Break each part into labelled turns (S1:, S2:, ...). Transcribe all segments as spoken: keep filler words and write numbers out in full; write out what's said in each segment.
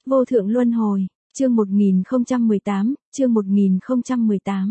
S1: Vô thượng luân hồi, chương một nghìn không trăm mười tám, chương một nghìn không trăm mười tám.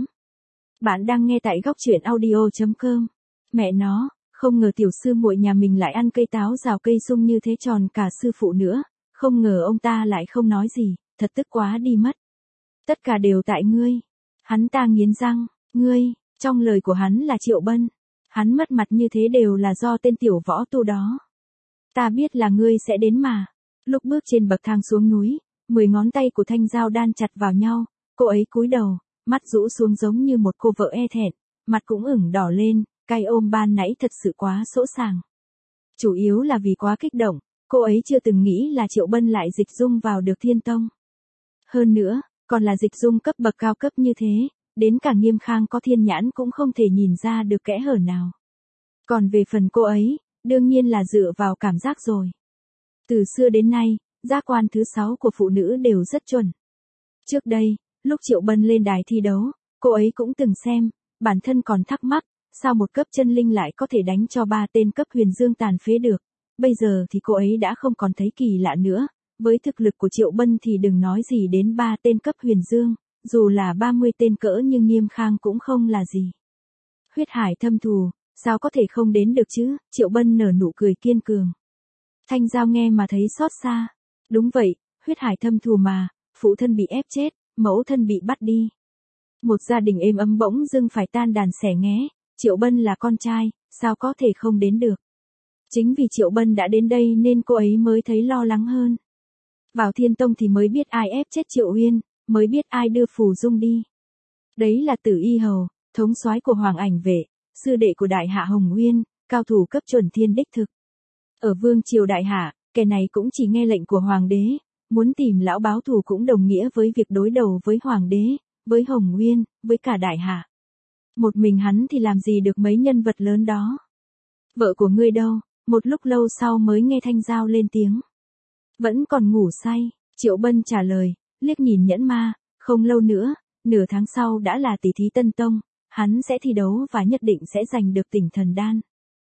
S1: Bạn đang nghe tại góc truyện audio chấm com. Mẹ nó, không ngờ tiểu sư muội nhà mình lại ăn cây táo rào cây sung như thế tròn cả sư phụ nữa, không ngờ ông ta lại không nói gì, thật tức quá đi mất. Tất cả đều tại ngươi. Hắn ta nghiến răng, ngươi, trong lời của hắn là Triệu Bân. Hắn mất mặt như thế đều là do tên tiểu võ tu đó. Ta biết là ngươi sẽ đến mà. Lúc bước trên bậc thang xuống núi, mười ngón tay của Thanh Giao đan chặt vào nhau, cô ấy cúi đầu, mắt rũ xuống giống như một cô vợ e thẹn, mặt cũng ửng đỏ lên, cái ôm ban nãy thật sự quá sỗ sàng. Chủ yếu là vì quá kích động, cô ấy chưa từng nghĩ là Triệu Bân lại dịch dung vào được Thiên Tông. Hơn nữa, còn là dịch dung cấp bậc cao cấp như thế, đến cả Nghiêm Khang có thiên nhãn cũng không thể nhìn ra được kẽ hở nào. Còn về phần cô ấy, đương nhiên là dựa vào cảm giác rồi. Từ xưa đến nay, giác quan thứ sáu của phụ nữ đều rất chuẩn. Trước đây, lúc Triệu Bân lên đài thi đấu, cô ấy cũng từng xem, bản thân còn thắc mắc, sao một cấp chân linh lại có thể đánh cho ba tên cấp huyền dương tàn phế được. Bây giờ thì cô ấy đã không còn thấy kỳ lạ nữa, với thực lực của Triệu Bân thì đừng nói gì đến ba tên cấp huyền dương, dù là ba mươi tên cỡ như Nghiêm Khang cũng không là gì. Huyết hải thâm thù, sao có thể không đến được chứ, Triệu Bân nở nụ cười kiên cường. Thanh Giao nghe mà thấy xót xa. Đúng vậy, huyết hải thâm thù mà, phụ thân bị ép chết, mẫu thân bị bắt đi. Một gia đình êm ấm bỗng dưng phải tan đàn xẻ nghé, Triệu Bân là con trai, sao có thể không đến được. Chính vì Triệu Bân đã đến đây nên cô ấy mới thấy lo lắng hơn. Vào Thiên Tông thì mới biết ai ép chết Triệu Uyên, mới biết ai đưa Phù Dung đi. Đấy là Tử Y Hầu, thống soái của Hoàng Ảnh Vệ, sư đệ của Đại Hạ Hồng Uyên, cao thủ cấp chuẩn thiên đích thực. Ở Vương Triều Đại Hạ, kẻ này cũng chỉ nghe lệnh của Hoàng đế, muốn tìm lão báo thù cũng đồng nghĩa với việc đối đầu với Hoàng đế, với Hồng Uyên, với cả Đại Hạ. Một mình hắn thì làm gì được mấy nhân vật lớn đó. Vợ của ngươi đâu? Một lúc lâu sau mới nghe Thanh Giao lên tiếng. Vẫn còn ngủ say, Triệu Bân trả lời, liếc nhìn Nhẫn Ma, không lâu nữa, nửa tháng sau đã là tỷ thí Tân Tông, hắn sẽ thi đấu và nhất định sẽ giành được tỉnh thần đan.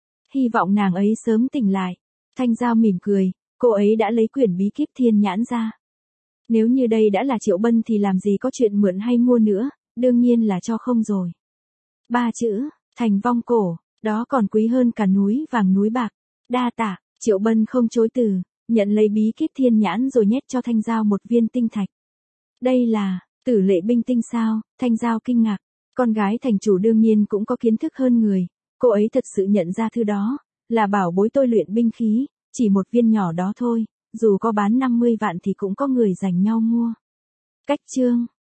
S1: Hy vọng nàng ấy sớm tỉnh lại. Thanh Giao mỉm cười, cô ấy đã lấy quyển bí kíp thiên nhãn ra. Nếu như đây đã là Triệu Bân thì làm gì có chuyện mượn hay mua nữa, đương nhiên là cho không rồi. Ba chữ, thành vong cổ, đó còn quý hơn cả núi vàng núi bạc. Đa tạ, Triệu Bân không chối từ, nhận lấy bí kíp thiên nhãn rồi nhét cho Thanh Giao một viên tinh thạch. Đây là, Tử Lệ Binh tinh sao? Thanh Giao kinh ngạc, con gái thành chủ đương nhiên cũng có kiến thức hơn người, cô ấy thật sự nhận ra thứ đó, là bảo bối tôi luyện binh khí, chỉ một viên nhỏ đó thôi, dù có bán năm mươi vạn thì cũng có người giành nhau mua. Cách chương